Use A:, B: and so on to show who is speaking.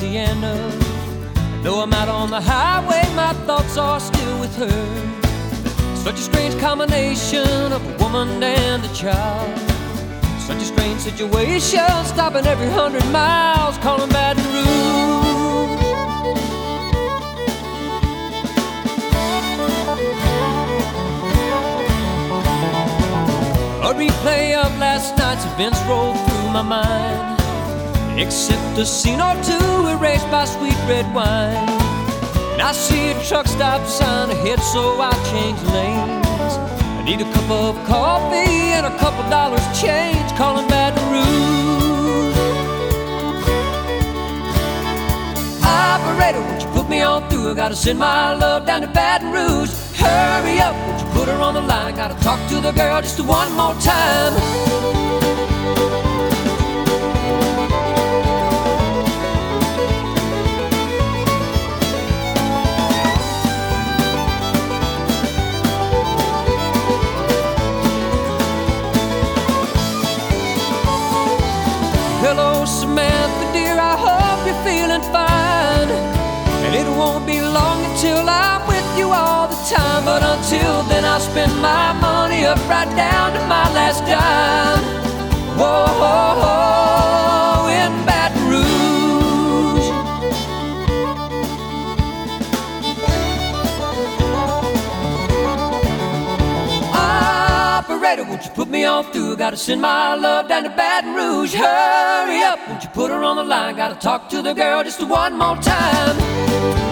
A: Louisiana. And though I'm out on the highway, my thoughts are still with her. Such a strange combination of a woman and a child. Such a strange situation, stopping every 100 miles, calling Baton Rouge. A replay of last night's events rolled through my mind, except a scene or two erased by sweet red wine. And I see a truck stop sign ahead, so I change lanes. I need a cup of coffee and a couple dollars change, calling Baton Rouge. Operator, won't you put me on through? I gotta send my love down to Baton Rouge. Hurry up, won't you put her on the line? Gotta talk to the girl just one more time. Hello, Samantha, dear, I hope you're feeling fine. And it won't be long until I'm with you all the time. But until then, I'll spend my money up right down to my last dime. Whoa, whoa, whoa, in Baton Rouge. Operator, won't you put me on through? Gotta send my love down to Baton Rouge. Hurry up, won't you put her on the line? Gotta talk to the girl just one more time.